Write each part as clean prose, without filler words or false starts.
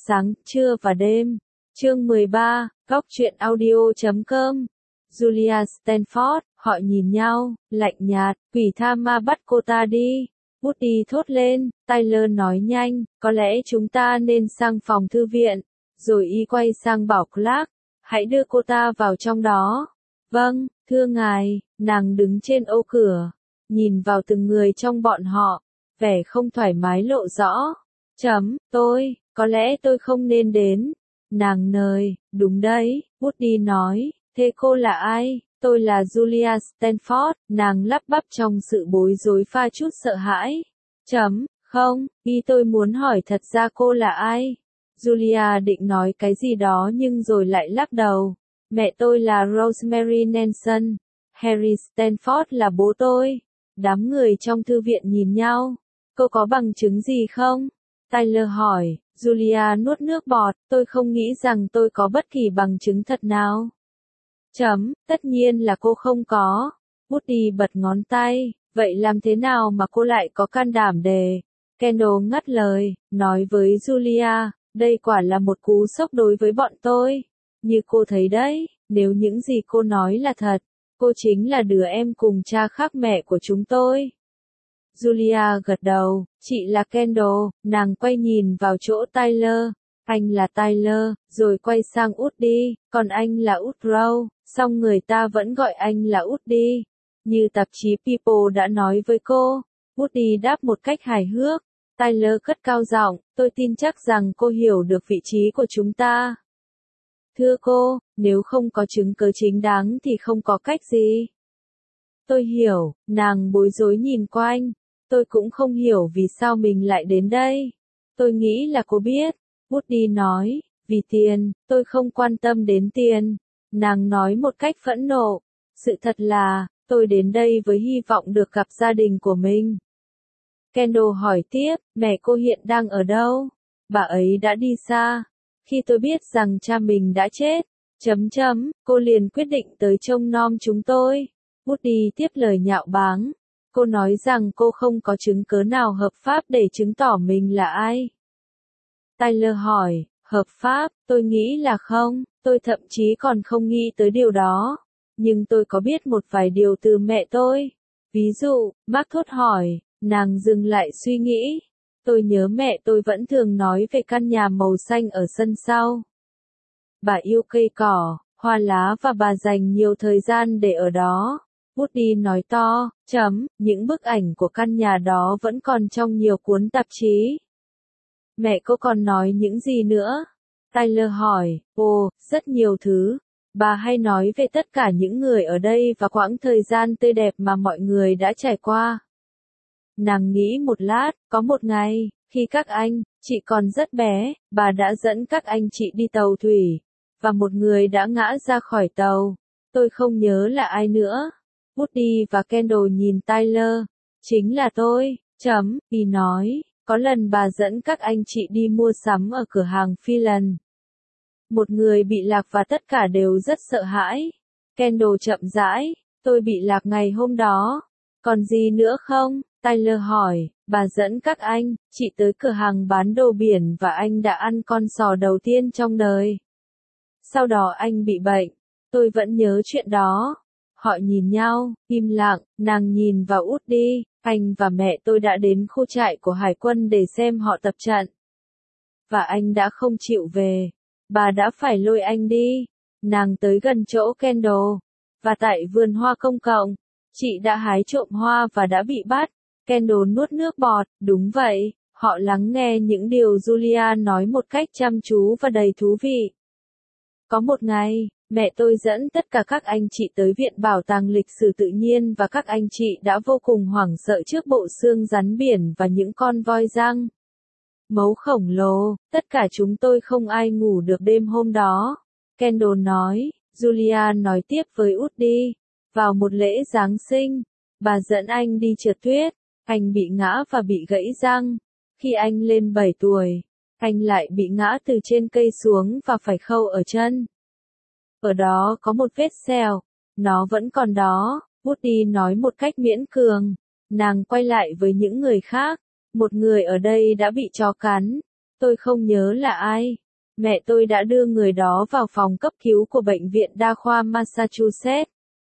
sáng, trưa và đêm. Chương 13, Góc truyện audio.com. Julia Stanford, họ nhìn nhau, lạnh nhạt, quỷ tha ma bắt cô ta đi. Woody thốt lên, Tyler nói nhanh, có lẽ chúng ta nên sang phòng thư viện. Rồi y quay sang bảo Clark, hãy đưa cô ta vào trong đó. Vâng, thưa ngài, nàng đứng trên ô cửa, nhìn vào từng người trong bọn họ, vẻ không thoải mái lộ rõ. Có lẽ tôi không nên đến. Nàng nời, đúng đấy, Woody nói, thế cô là ai? Tôi là Julia Stanford, nàng lắp bắp trong sự bối rối pha chút sợ hãi. Không, tôi muốn hỏi thật ra cô là ai? Julia định nói cái gì đó nhưng rồi lại lắc đầu. Mẹ tôi là Rosemary Nelson, Harry Stanford là bố tôi. Đám người trong thư viện nhìn nhau. Cô có bằng chứng gì không? Tyler hỏi. Julia nuốt nước bọt, tôi không nghĩ rằng tôi có bất kỳ bằng chứng thật nào. Tất nhiên là cô không có. Woody bật ngón tay, vậy làm thế nào mà cô lại có can đảm để... Kendall ngắt lời, nói với Julia, đây quả là một cú sốc đối với bọn tôi. Như cô thấy đấy, nếu những gì cô nói là thật, cô chính là đứa em cùng cha khác mẹ của chúng tôi. Julia gật đầu, chị là Kendall, nàng quay nhìn vào chỗ Tyler. Anh là Tyler, rồi quay sang Woody, còn anh là Woodrow, song người ta vẫn gọi anh là Woody. Như tạp chí People đã nói với cô, Woody đáp một cách hài hước. Tyler cất cao giọng, tôi tin chắc rằng cô hiểu được vị trí của chúng ta. Thưa cô, nếu không có chứng cứ chính đáng thì không có cách gì. Tôi hiểu, nàng bối rối nhìn quanh. Tôi cũng không hiểu vì sao mình lại đến đây. Tôi nghĩ là cô biết. Woody nói, vì tiền, tôi không quan tâm đến tiền. Nàng nói một cách phẫn nộ. Sự thật là, tôi đến đây với hy vọng được gặp gia đình của mình. Kendall hỏi tiếp, mẹ cô hiện đang ở đâu? Bà ấy đã đi xa. Khi tôi biết rằng cha mình đã chết, cô liền quyết định tới trông nom chúng tôi. Woody tiếp lời nhạo báng. Cô nói rằng cô không có chứng cứ nào hợp pháp để chứng tỏ mình là ai. Tyler hỏi, hợp pháp, tôi nghĩ là không, tôi thậm chí còn không nghĩ tới điều đó. Nhưng tôi có biết một vài điều từ mẹ tôi. Ví dụ, Mark thốt hỏi, nàng dừng lại suy nghĩ. Tôi nhớ mẹ tôi vẫn thường nói về căn nhà màu xanh ở sân sau. Bà yêu cây cỏ, hoa lá và bà dành nhiều thời gian để ở đó. Woody nói to, những bức ảnh của căn nhà đó vẫn còn trong nhiều cuốn tạp chí. Mẹ cô còn nói những gì nữa? Tyler hỏi, rất nhiều thứ. Bà hay nói về tất cả những người ở đây và quãng thời gian tươi đẹp mà mọi người đã trải qua. Nàng nghĩ một lát, có một ngày, khi các anh, chị còn rất bé, bà đã dẫn các anh chị đi tàu thủy, và một người đã ngã ra khỏi tàu. Tôi không nhớ là ai nữa. Woody và Kendall nhìn Tyler. Chính là tôi, y nói, có lần bà dẫn các anh chị đi mua sắm ở cửa hàng Phelan. Một người bị lạc và tất cả đều rất sợ hãi. Kendall chậm rãi, tôi bị lạc ngày hôm đó. Còn gì nữa không? Tyler hỏi, bà dẫn các anh, chị tới cửa hàng bán đồ biển và anh đã ăn con sò đầu tiên trong đời. Sau đó anh bị bệnh. Tôi vẫn nhớ chuyện đó. Họ nhìn nhau, im lặng, nàng nhìn vào Woody, anh và mẹ tôi đã đến khu trại của hải quân để xem họ tập trận. Và anh đã không chịu về. Bà đã phải lôi anh đi. Nàng tới gần chỗ Kendall. Và tại vườn hoa công cộng, chị đã hái trộm hoa và đã bị bắt. Kendall nuốt nước bọt, đúng vậy, họ lắng nghe những điều Julia nói một cách chăm chú và đầy thú vị. Có một ngày, mẹ tôi dẫn tất cả các anh chị tới Viện Bảo tàng Lịch sử Tự nhiên và các anh chị đã vô cùng hoảng sợ trước bộ xương rắn biển và những con voi răng mấu khổng lồ. Tất cả chúng tôi không ai ngủ được đêm hôm đó. Kendall nói, Julia nói tiếp với Woody. Vào một lễ Giáng sinh, bà dẫn anh đi trượt tuyết. Anh bị ngã và bị gãy răng. Khi anh lên 7 tuổi, anh lại bị ngã từ trên cây xuống và phải khâu ở chân. Ở đó có một vết sẹo. Nó vẫn còn đó, Woody nói một cách miễn cường. Nàng quay lại với những người khác. Một người ở đây đã bị chó cắn. Tôi không nhớ là ai. Mẹ tôi đã đưa người đó vào phòng cấp cứu của bệnh viện đa khoa Massachusetts.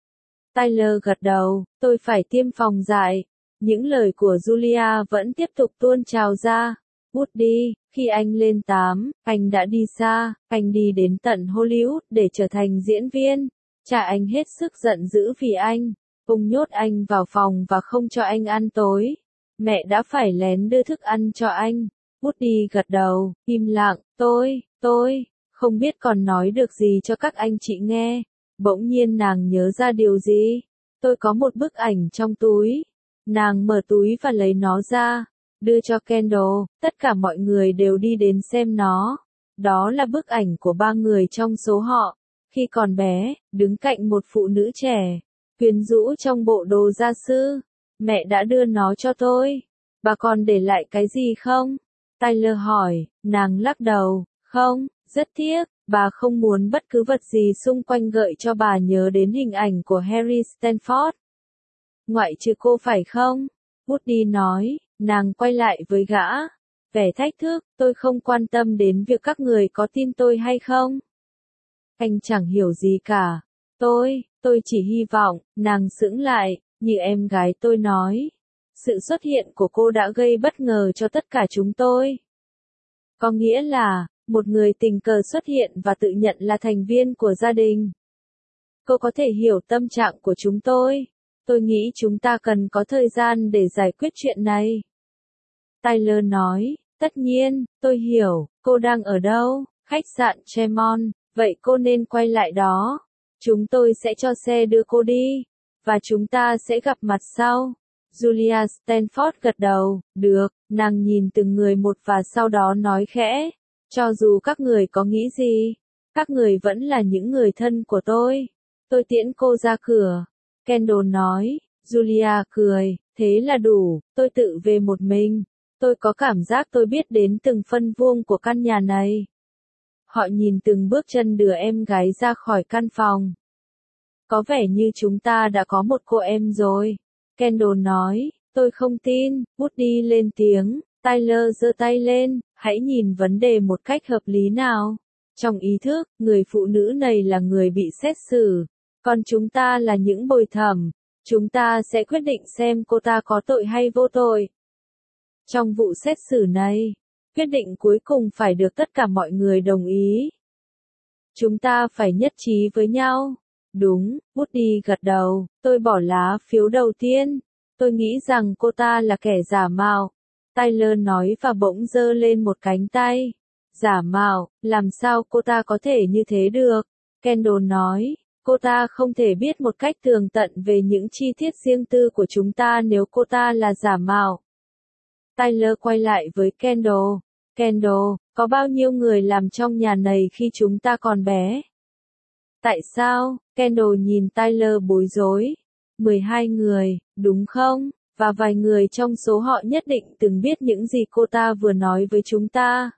Tyler gật đầu, tôi phải tiêm phòng dại. Những lời của Julia vẫn tiếp tục tuôn trào ra. Woody, khi anh lên 8, anh đã đi xa, anh đi đến tận Hollywood để trở thành diễn viên. Cha anh hết sức giận dữ vì anh. Ông nhốt anh vào phòng và không cho anh ăn tối. Mẹ đã phải lén đưa thức ăn cho anh. Woody gật đầu, im lặng, tôi, không biết còn nói được gì cho các anh chị nghe. Bỗng nhiên nàng nhớ ra điều gì. Tôi có một bức ảnh trong túi. Nàng mở túi và lấy nó ra, đưa cho Kendall, tất cả mọi người đều đi đến xem nó. Đó là bức ảnh của 3 người trong số họ, khi còn bé, đứng cạnh một phụ nữ trẻ, quyến rũ trong bộ đồ gia sư. Mẹ đã đưa nó cho tôi. Bà còn để lại cái gì không? Tyler hỏi, nàng lắc đầu, không, rất tiếc, bà không muốn bất cứ vật gì xung quanh gợi cho bà nhớ đến hình ảnh của Harry Stanford. Ngoại trừ cô phải không? Woody nói, nàng quay lại với gã. Vẻ thách thức, tôi không quan tâm đến việc các người có tin tôi hay không. Anh chẳng hiểu gì cả. Tôi chỉ hy vọng, nàng sững lại, như em gái tôi nói. Sự xuất hiện của cô đã gây bất ngờ cho tất cả chúng tôi. Có nghĩa là, một người tình cờ xuất hiện và tự nhận là thành viên của gia đình. Cô có thể hiểu tâm trạng của chúng tôi. Tôi nghĩ chúng ta cần có thời gian để giải quyết chuyện này. Tyler nói, tất nhiên, tôi hiểu, cô đang ở đâu? Khách sạn Tremont, vậy cô nên quay lại đó. Chúng tôi sẽ cho xe đưa cô đi. Và chúng ta sẽ gặp mặt sau. Julia Stanford gật đầu, được, nàng nhìn từng người một và sau đó nói khẽ. Cho dù các người có nghĩ gì, các người vẫn là những người thân của tôi. Tôi tiễn cô ra cửa. Kendall nói, Julia cười, thế là đủ, tôi tự về một mình. Tôi có cảm giác tôi biết đến từng phân vuông của căn nhà này. Họ nhìn từng bước chân đưa em gái ra khỏi căn phòng. Có vẻ như chúng ta đã có một cô em rồi. Kendall nói, tôi không tin. Woody lên tiếng, Tyler giơ tay lên, hãy nhìn vấn đề một cách hợp lý nào. Trong ý thức, người phụ nữ này là người bị xét xử. Còn chúng ta là những bồi thẩm. Chúng ta sẽ quyết định xem cô ta có tội hay vô tội. Trong vụ xét xử này, quyết định cuối cùng phải được tất cả mọi người đồng ý. Chúng ta phải nhất trí với nhau. Đúng, Woody gật đầu, tôi bỏ lá phiếu đầu tiên. Tôi nghĩ rằng cô ta là kẻ giả mạo. Tyler nói và bỗng giơ lên một cánh tay. Giả mạo, làm sao cô ta có thể như thế được? Kendall nói, cô ta không thể biết một cách tường tận về những chi tiết riêng tư của chúng ta nếu cô ta là giả mạo. Tyler quay lại với Kendall. Kendall, có bao nhiêu người làm trong nhà này khi chúng ta còn bé? Tại sao? Kendall nhìn Tyler bối rối. 12 người, đúng không? Và vài người trong số họ nhất định từng biết những gì cô ta vừa nói với chúng ta.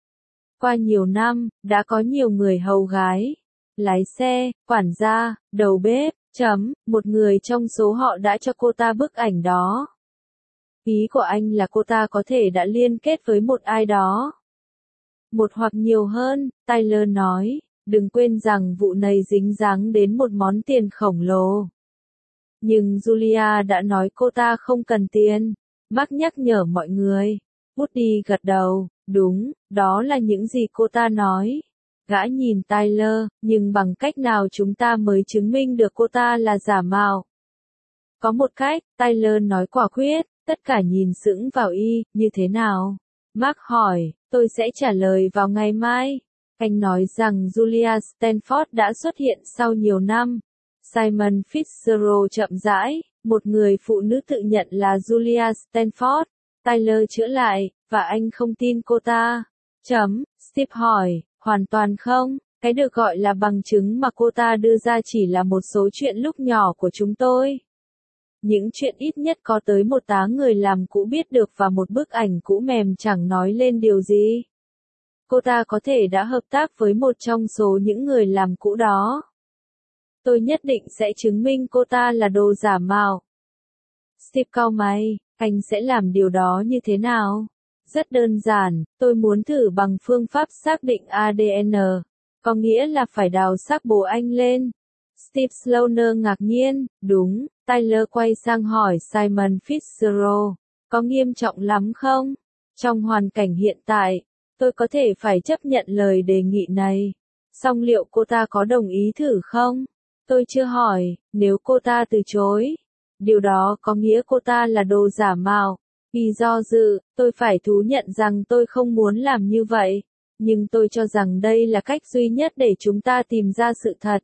Qua nhiều năm, đã có nhiều người hầu gái, lái xe, quản gia, đầu bếp, một người trong số họ đã cho cô ta bức ảnh đó. Ý của anh là cô ta có thể đã liên kết với một ai đó. Một hoặc nhiều hơn, Tyler nói, đừng quên rằng vụ này dính dáng đến một món tiền khổng lồ. Nhưng Julia đã nói cô ta không cần tiền. Mark nhắc nhở mọi người. Woody gật đầu, đúng, đó là những gì cô ta nói. Gã nhìn Tyler, nhưng bằng cách nào chúng ta mới chứng minh được cô ta là giả mạo? Có một cách, Tyler nói quả quyết, tất cả nhìn sững vào y, như thế nào? Mark hỏi, tôi sẽ trả lời vào ngày mai. Anh nói rằng Julia Stanford đã xuất hiện sau nhiều năm. Simon Fitzgerald chậm rãi, một người phụ nữ tự nhận là Julia Stanford. Tyler chữa lại, và anh không tin cô ta. Steve hỏi, hoàn toàn không, cái được gọi là bằng chứng mà cô ta đưa ra chỉ là một số chuyện lúc nhỏ của chúng tôi. Những chuyện ít nhất có tới một tá người làm cũ biết được và một bức ảnh cũ mềm chẳng nói lên điều gì. Cô ta có thể đã hợp tác với một trong số những người làm cũ đó. Tôi nhất định sẽ chứng minh cô ta là đồ giả mạo. Steve cau mày, anh sẽ làm điều đó như thế nào? Rất đơn giản, tôi muốn thử bằng phương pháp xác định ADN. Có nghĩa là phải đào xác bố anh lên. Steve Sloaner ngạc nhiên, đúng, Tyler quay sang hỏi Simon Fitzgerald, có nghiêm trọng lắm không? Trong hoàn cảnh hiện tại, tôi có thể phải chấp nhận lời đề nghị này. Song liệu cô ta có đồng ý thử không? Tôi chưa hỏi, nếu cô ta từ chối, điều đó có nghĩa cô ta là đồ giả mạo. Vì do dự, tôi phải thú nhận rằng tôi không muốn làm như vậy, nhưng tôi cho rằng đây là cách duy nhất để chúng ta tìm ra sự thật.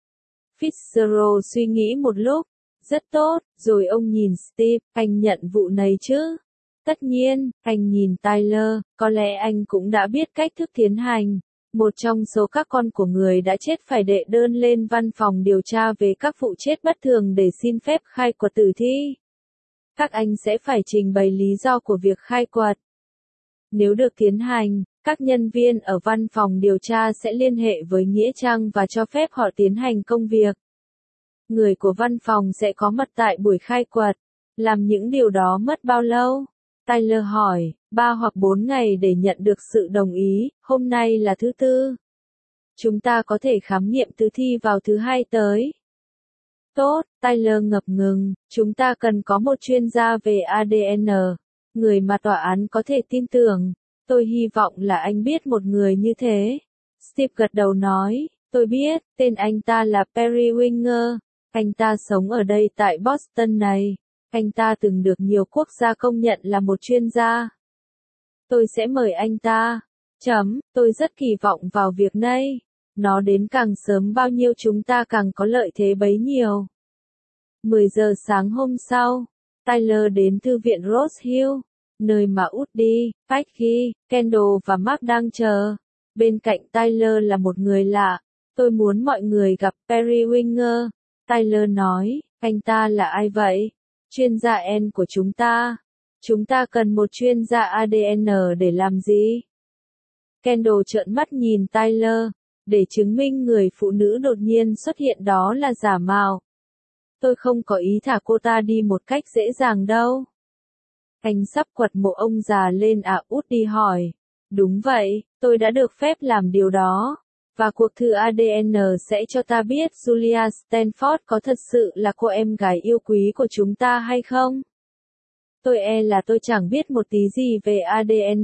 Fitzgerald suy nghĩ một lúc. Rất tốt, rồi ông nhìn Steve, anh nhận vụ này chứ? Tất nhiên, anh nhìn Tyler, có lẽ anh cũng đã biết cách thức tiến hành. Một trong số các con của người đã chết phải đệ đơn lên văn phòng điều tra về các vụ chết bất thường để xin phép khai quật tử thi. Các anh sẽ phải trình bày lý do của việc khai quật. Nếu được tiến hành, các nhân viên ở văn phòng điều tra sẽ liên hệ với Nghĩa Trang và cho phép họ tiến hành công việc. Người của văn phòng sẽ có mặt tại buổi khai quật. Làm những điều đó mất bao lâu? Tyler hỏi, 3 hoặc 4 ngày để nhận được sự đồng ý, hôm nay là thứ Tư. Chúng ta có thể khám nghiệm tử thi vào thứ Hai tới. Tốt, Tyler ngập ngừng, chúng ta cần có một chuyên gia về ADN, người mà tòa án có thể tin tưởng. Tôi hy vọng là anh biết một người như thế. Steve gật đầu nói, tôi biết, tên anh ta là Perry Winger. Anh ta sống ở đây tại Boston này. Anh ta từng được nhiều quốc gia công nhận là một chuyên gia. Tôi sẽ mời anh ta. Tôi rất kỳ vọng vào việc này. Nó đến càng sớm bao nhiêu chúng ta càng có lợi thế bấy nhiêu. 10 giờ sáng hôm sau, Tyler đến thư viện Rose Hill, nơi mà Woody, Peggy, Kendall và Mark đang chờ. Bên cạnh Tyler là một người lạ. Tôi muốn mọi người gặp Perry Winger. Tyler nói, anh ta là ai vậy? Chuyên gia N của chúng ta. Chúng ta cần một chuyên gia ADN để làm gì? Kendall trợn mắt nhìn Tyler, để chứng minh người phụ nữ đột nhiên xuất hiện đó là giả mạo. Tôi không có ý thả cô ta đi một cách dễ dàng đâu. Anh sắp quật mộ ông già lên à? Woody hỏi. Đúng vậy, tôi đã được phép làm điều đó. Và cuộc thử ADN sẽ cho ta biết Julia Stanford có thật sự là cô em gái yêu quý của chúng ta hay không? Tôi là tôi chẳng biết một tí gì về ADN.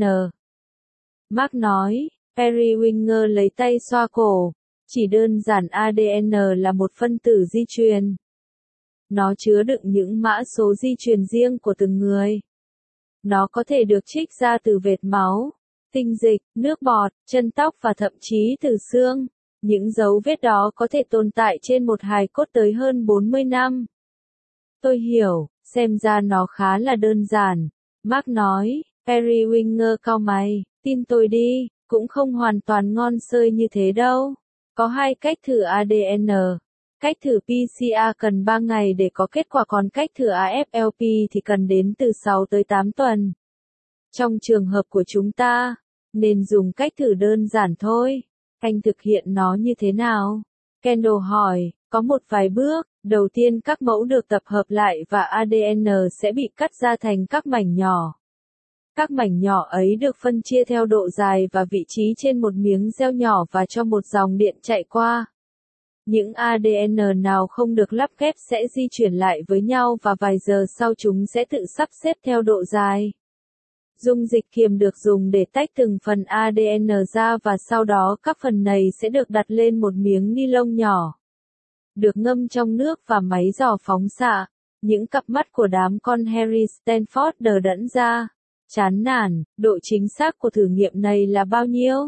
Mark nói, Perry Winger lấy tay xoa cổ. Chỉ đơn giản ADN là một phân tử di truyền. Nó chứa đựng những mã số di truyền riêng của từng người. Nó có thể được trích ra từ vệt máu, tinh dịch, nước bọt, chân tóc và thậm chí từ xương. Những dấu vết đó có thể tồn tại trên một hài cốt tới hơn 40 năm. Tôi hiểu, xem ra nó khá là đơn giản. Mark nói, Perry Winger cau mày, tin tôi đi, cũng không hoàn toàn ngon xơi như thế đâu. Có 2 cách thử ADN. Cách thử PCR cần 3 ngày để có kết quả, còn cách thử AFLP thì cần đến từ 6 tới 8 tuần. Trong trường hợp của chúng ta, nên dùng cách thử đơn giản thôi. Anh thực hiện nó như thế nào? Kendall hỏi, có một vài bước. Đầu tiên các mẫu được tập hợp lại và ADN sẽ bị cắt ra thành các mảnh nhỏ. Các mảnh nhỏ ấy được phân chia theo độ dài và vị trí trên một miếng gel nhỏ và cho một dòng điện chạy qua. Những ADN nào không được lắp ghép sẽ di chuyển lại với nhau và vài giờ sau chúng sẽ tự sắp xếp theo độ dài. Dung dịch kiềm được dùng để tách từng phần ADN ra và sau đó các phần này sẽ được đặt lên một miếng ni lông nhỏ. Được ngâm trong nước và máy dò phóng xạ. Những cặp mắt của đám con Harry Stanford đờ đẫn ra. Chán nản, độ chính xác của thử nghiệm này là bao nhiêu?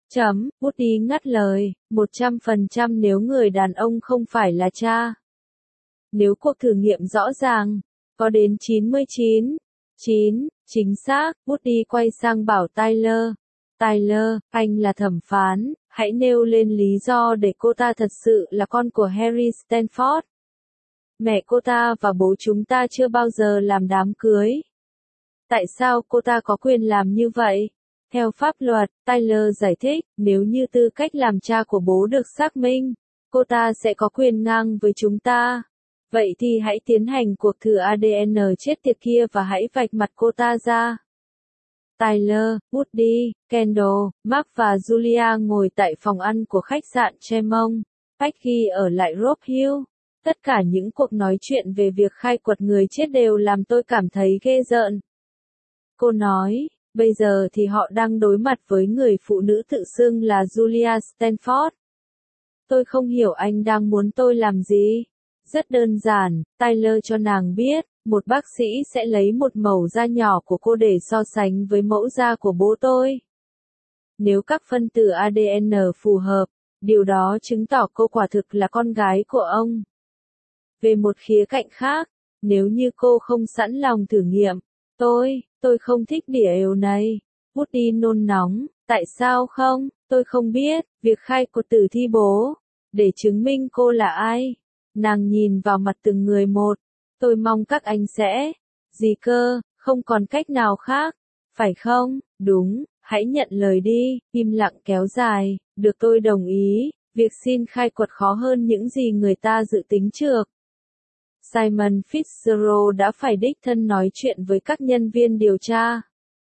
Woody ngắt lời, 100% nếu người đàn ông không phải là cha. Nếu cuộc thử nghiệm rõ ràng, có đến 99. Chính xác, Woody quay sang bảo Tyler. Tyler, anh là thẩm phán, hãy nêu lên lý do để cô ta thật sự là con của Harry Stanford. Mẹ cô ta và bố chúng ta chưa bao giờ làm đám cưới. Tại sao cô ta có quyền làm như vậy? Theo pháp luật, Tyler giải thích, nếu như tư cách làm cha của bố được xác minh, cô ta sẽ có quyền ngang với chúng ta. Vậy thì hãy tiến hành cuộc thử ADN chết tiệt kia và hãy vạch mặt cô ta ra. Tyler, Woody, Kendall, Mark và Julia ngồi tại phòng ăn của khách sạn Tremont. Peggy ở lại Rock Hill. Tất cả những cuộc nói chuyện về việc khai quật người chết đều làm tôi cảm thấy ghê rợn. Cô nói, bây giờ thì họ đang đối mặt với người phụ nữ tự xưng là Julia Stanford. Tôi không hiểu anh đang muốn tôi làm gì. Rất đơn giản, Tyler cho nàng biết, một bác sĩ sẽ lấy một mẩu da nhỏ của cô để so sánh với mẫu da của bố tôi. Nếu các phân tử ADN phù hợp, điều đó chứng tỏ cô quả thực là con gái của ông. Về một khía cạnh khác, nếu như cô không sẵn lòng thử nghiệm, tôi không thích điều này. Woody nôn nóng, tại sao không, tôi không biết, việc khai quật tử thi bố, để chứng minh cô là ai. Nàng nhìn vào mặt từng người một, tôi mong các anh sẽ, gì cơ, không còn cách nào khác, phải không, đúng, hãy nhận lời đi, im lặng kéo dài, được tôi đồng ý, việc xin khai quật khó hơn những gì người ta dự tính trước. Simon Fitzgerald đã phải đích thân nói chuyện với các nhân viên điều tra.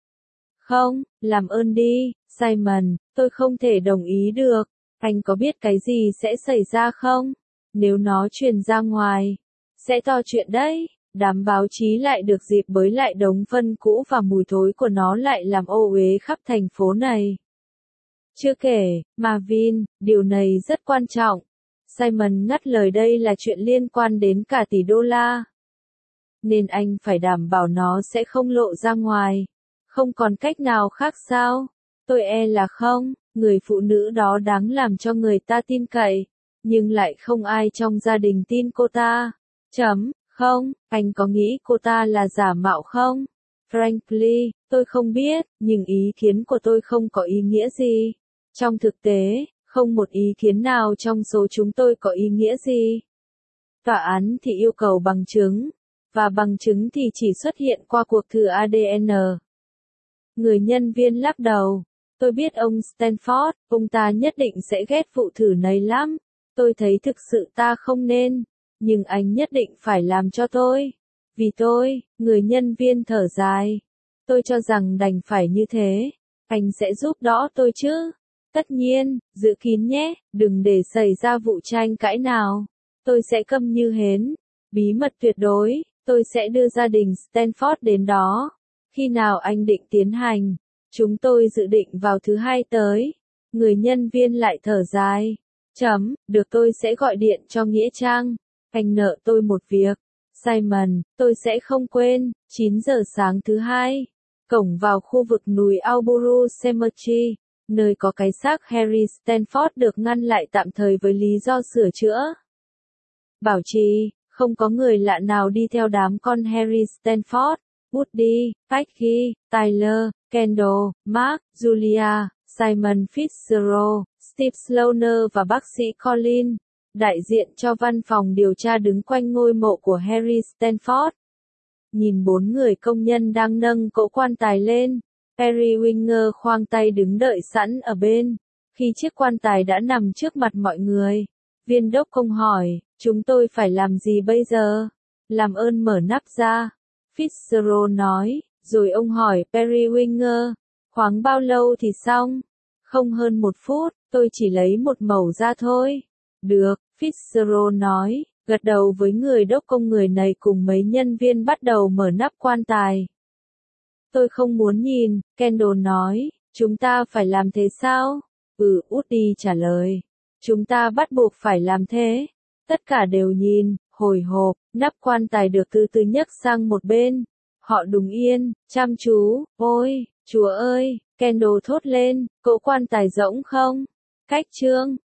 Không, làm ơn đi, Simon, tôi không thể đồng ý được. Anh có biết cái gì sẽ xảy ra không? Nếu nó truyền ra ngoài, sẽ to chuyện đấy. Đám báo chí lại được dịp bới lại đống phân cũ và mùi thối của nó lại làm ô uế khắp thành phố này. Chưa kể, Marvin, điều này rất quan trọng. Simon ngắt lời, đây là chuyện liên quan đến cả tỷ đô la. Nên anh phải đảm bảo nó sẽ không lộ ra ngoài. Không còn cách nào khác sao? Tôi e là không, người phụ nữ đó đáng làm cho người ta tin cậy. Nhưng lại không ai trong gia đình tin cô ta. Không, anh có nghĩ cô ta là giả mạo không? Frankly, tôi không biết, nhưng ý kiến của tôi không có ý nghĩa gì. Trong thực tế, không một ý kiến nào trong số chúng tôi có ý nghĩa gì. Tòa án thì yêu cầu bằng chứng, và bằng chứng thì chỉ xuất hiện qua cuộc thử ADN. Người nhân viên lắc đầu. Tôi biết ông Stanford, ông ta nhất định sẽ ghét vụ thử này lắm. Tôi thấy thực sự ta không nên, nhưng anh nhất định phải làm cho tôi. Vì tôi, người nhân viên thở dài. Tôi cho rằng đành phải như thế. Anh sẽ giúp đỡ tôi chứ? Tất nhiên, giữ kín nhé, đừng để xảy ra vụ tranh cãi nào. Tôi sẽ câm như hến. Bí mật tuyệt đối, tôi sẽ đưa gia đình Stanford đến đó. Khi nào anh định tiến hành? Chúng tôi dự định vào thứ Hai tới. Người nhân viên lại thở dài. Được, tôi sẽ gọi điện cho Nghĩa Trang. Anh nợ tôi một việc. Simon, tôi sẽ không quên. 9 giờ sáng thứ Hai. Cổng vào khu vực núi Alburu Cemetery, nơi có cái xác Harry Stanford được ngăn lại tạm thời với lý do sửa chữa. Bảo trì, không có người lạ nào đi theo đám con Harry Stanford. Woody, Peggy, Tyler, Kendall, Mark, Julia, Simon Fitzgerald, Steve Sloaner và bác sĩ Colin, đại diện cho văn phòng điều tra đứng quanh ngôi mộ của Harry Stanford. Nhìn 4 người công nhân đang nâng cỗ quan tài lên, Perry Winger khoang tay đứng đợi sẵn ở bên. Khi chiếc quan tài đã nằm trước mặt mọi người, viên đốc công hỏi, chúng tôi phải làm gì bây giờ? Làm ơn mở nắp ra. Fitzgerald nói, rồi ông hỏi Perry Winger, khoáng bao lâu thì xong? Không hơn 1 phút, tôi chỉ lấy một mẩu ra thôi. Được, Fitzgerald nói, gật đầu với người đốc công. Người này cùng mấy nhân viên bắt đầu mở nắp quan tài. Tôi không muốn nhìn, Kendall nói, chúng ta phải làm thế sao? Woody trả lời, chúng ta bắt buộc phải làm thế. Tất cả đều nhìn, hồi hộp, nắp quan tài được từ từ nhấc sang một bên. Họ đứng yên, chăm chú, ôi, Chúa ơi, Kendall thốt lên, cỗ quan tài rỗng không? Cách chương